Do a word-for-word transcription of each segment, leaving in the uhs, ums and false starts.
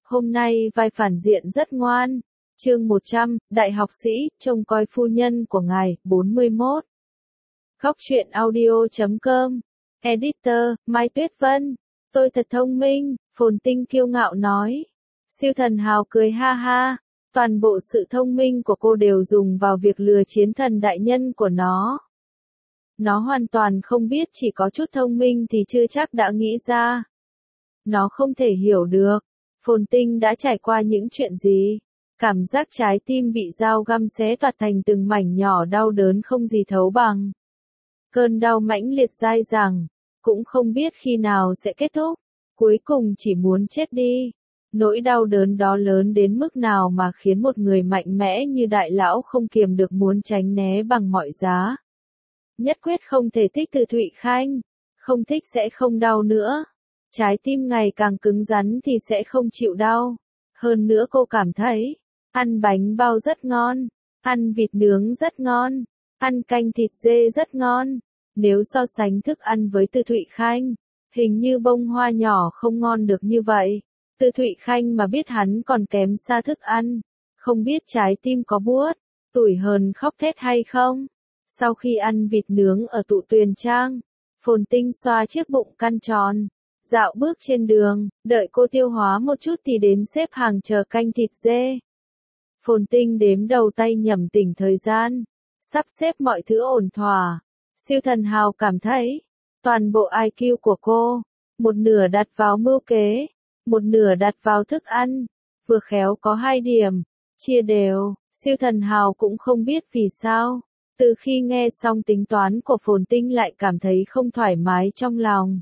Hôm nay vai phản diện rất ngoan. Chương một trăm, Đại học sĩ, trông coi phu nhân của ngài, bốn mươi mốt. Góc truyện audio chấm com. Editor, Mai Tuyết Vân. Tôi thật thông minh, Phồn Tinh kiêu ngạo nói. Siêu thần hào cười ha ha. Toàn bộ sự thông minh của cô đều dùng vào việc lừa chiến thần đại nhân của nó. Nó hoàn toàn không biết chỉ có chút thông minh thì chưa chắc đã nghĩ ra. Nó không thể hiểu được. Phồn Tinh đã trải qua những chuyện gì? Cảm giác trái tim bị dao găm xé toạc thành từng mảnh nhỏ đau đớn không gì thấu bằng. Cơn đau mãnh liệt dai dẳng, cũng không biết khi nào sẽ kết thúc, cuối cùng chỉ muốn chết đi. Nỗi đau đớn đó lớn đến mức nào mà khiến một người mạnh mẽ như đại lão không kiềm được muốn tránh né bằng mọi giá. Nhất quyết không thể thích Từ Thụy Khanh, không thích sẽ không đau nữa. Trái tim ngày càng cứng rắn thì sẽ không chịu đau. Hơn nữa cô cảm thấy, ăn bánh bao rất ngon, ăn vịt nướng rất ngon, ăn canh thịt dê rất ngon. Nếu so sánh thức ăn với Từ Thụy Khanh, hình như bông hoa nhỏ không ngon được như vậy. Từ Thụy Khanh mà biết hắn còn kém xa thức ăn, không biết trái tim có buốt, tủi hờn khóc thét hay không. Sau khi ăn vịt nướng ở Tụ Tuyền Trang, Phồn Tinh xoa chiếc bụng căn tròn, dạo bước trên đường, đợi cô tiêu hóa một chút thì đến xếp hàng chờ canh thịt dê. Phồn Tinh đếm đầu tay nhẩm tỉnh thời gian, sắp xếp mọi thứ ổn thỏa. Siêu thần hào cảm thấy, toàn bộ i kiu của cô, một nửa đặt vào mưu kế, một nửa đặt vào thức ăn, vừa khéo có hai điểm, chia đều. Siêu thần hào cũng không biết vì sao, từ khi nghe xong tính toán của Phồn Tinh lại cảm thấy không thoải mái trong lòng.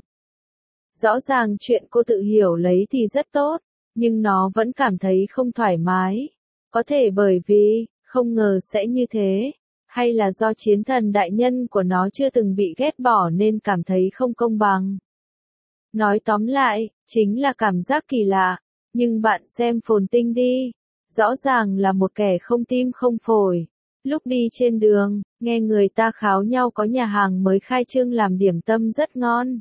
Rõ ràng chuyện cô tự hiểu lấy thì rất tốt, nhưng nó vẫn cảm thấy không thoải mái. Có thể bởi vì, không ngờ sẽ như thế, hay là do chiến thần đại nhân của nó chưa từng bị ghét bỏ nên cảm thấy không công bằng. Nói tóm lại, chính là cảm giác kỳ lạ, nhưng bạn xem Phồn Tinh đi, rõ ràng là một kẻ không tim không phổi. Lúc đi trên đường, nghe người ta kháo nhau có nhà hàng mới khai trương làm điểm tâm rất ngon.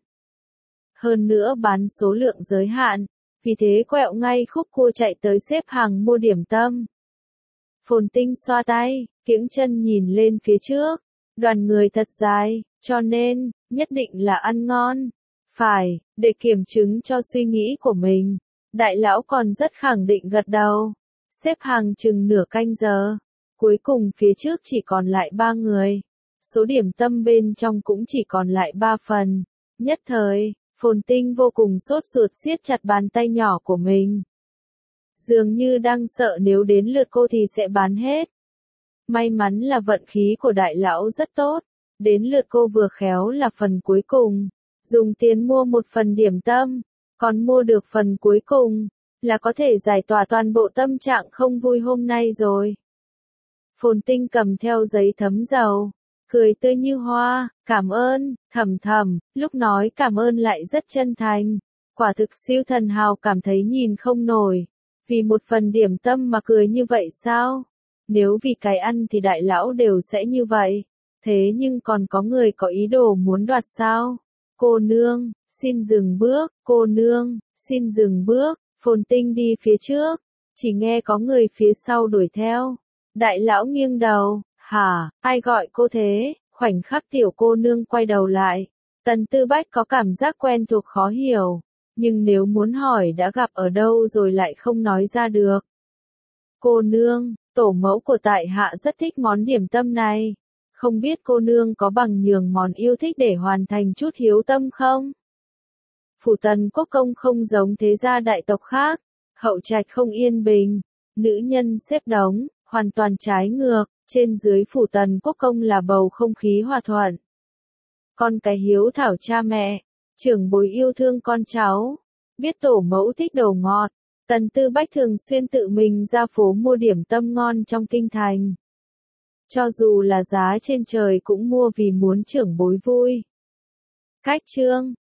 Hơn nữa bán số lượng giới hạn, vì thế quẹo ngay khúc cua chạy tới xếp hàng mua điểm tâm. Phồn Tinh xoa tay, kiễng chân nhìn lên phía trước, đoàn người thật dài, cho nên, nhất định là ăn ngon. Phải, để kiểm chứng cho suy nghĩ của mình, đại lão còn rất khẳng định gật đầu. Xếp hàng chừng nửa canh giờ, cuối cùng phía trước chỉ còn lại ba người. Số điểm tâm bên trong cũng chỉ còn lại ba phần. Nhất thời, Phồn Tinh vô cùng sốt ruột siết chặt bàn tay nhỏ của mình. Dường như đang sợ nếu đến lượt cô thì sẽ bán hết. May mắn là vận khí của đại lão rất tốt, đến lượt cô vừa khéo là phần cuối cùng. Dùng tiền mua một phần điểm tâm, còn mua được phần cuối cùng, là có thể giải tỏa toàn bộ tâm trạng không vui hôm nay rồi. Phồn Tinh cầm theo giấy thấm dầu, cười tươi như hoa, cảm ơn, thầm thầm, lúc nói cảm ơn lại rất chân thành. Quả thực siêu thần hào cảm thấy nhìn không nổi, vì một phần điểm tâm mà cười như vậy sao? Nếu vì cái ăn thì đại lão đều sẽ như vậy, thế nhưng còn có người có ý đồ muốn đoạt sao? Cô nương, xin dừng bước, cô nương, xin dừng bước. Phồn Tinh đi phía trước, chỉ nghe có người phía sau đuổi theo. Đại lão nghiêng đầu, hả, ai gọi cô thế? Khoảnh khắc tiểu cô nương quay đầu lại, Tần Tư Bách có cảm giác quen thuộc khó hiểu, nhưng nếu muốn hỏi đã gặp ở đâu rồi lại không nói ra được. Cô nương, tổ mẫu của tại hạ rất thích món điểm tâm này, không biết cô nương có bằng nhường món yêu thích để hoàn thành chút hiếu tâm không? Phủ Tần Quốc Công không giống thế gia đại tộc khác, hậu trạch không yên bình, nữ nhân xếp đống, hoàn toàn trái ngược, trên dưới Phủ Tần Quốc Công là bầu không khí hòa thuận. Con cái hiếu thảo cha mẹ, trưởng bối yêu thương con cháu, biết tổ mẫu thích đồ ngọt, Tần Tư Bách thường xuyên tự mình ra phố mua điểm tâm ngon trong kinh thành. Cho dù là giá trên trời cũng mua vì muốn trưởng bối vui. Cách chương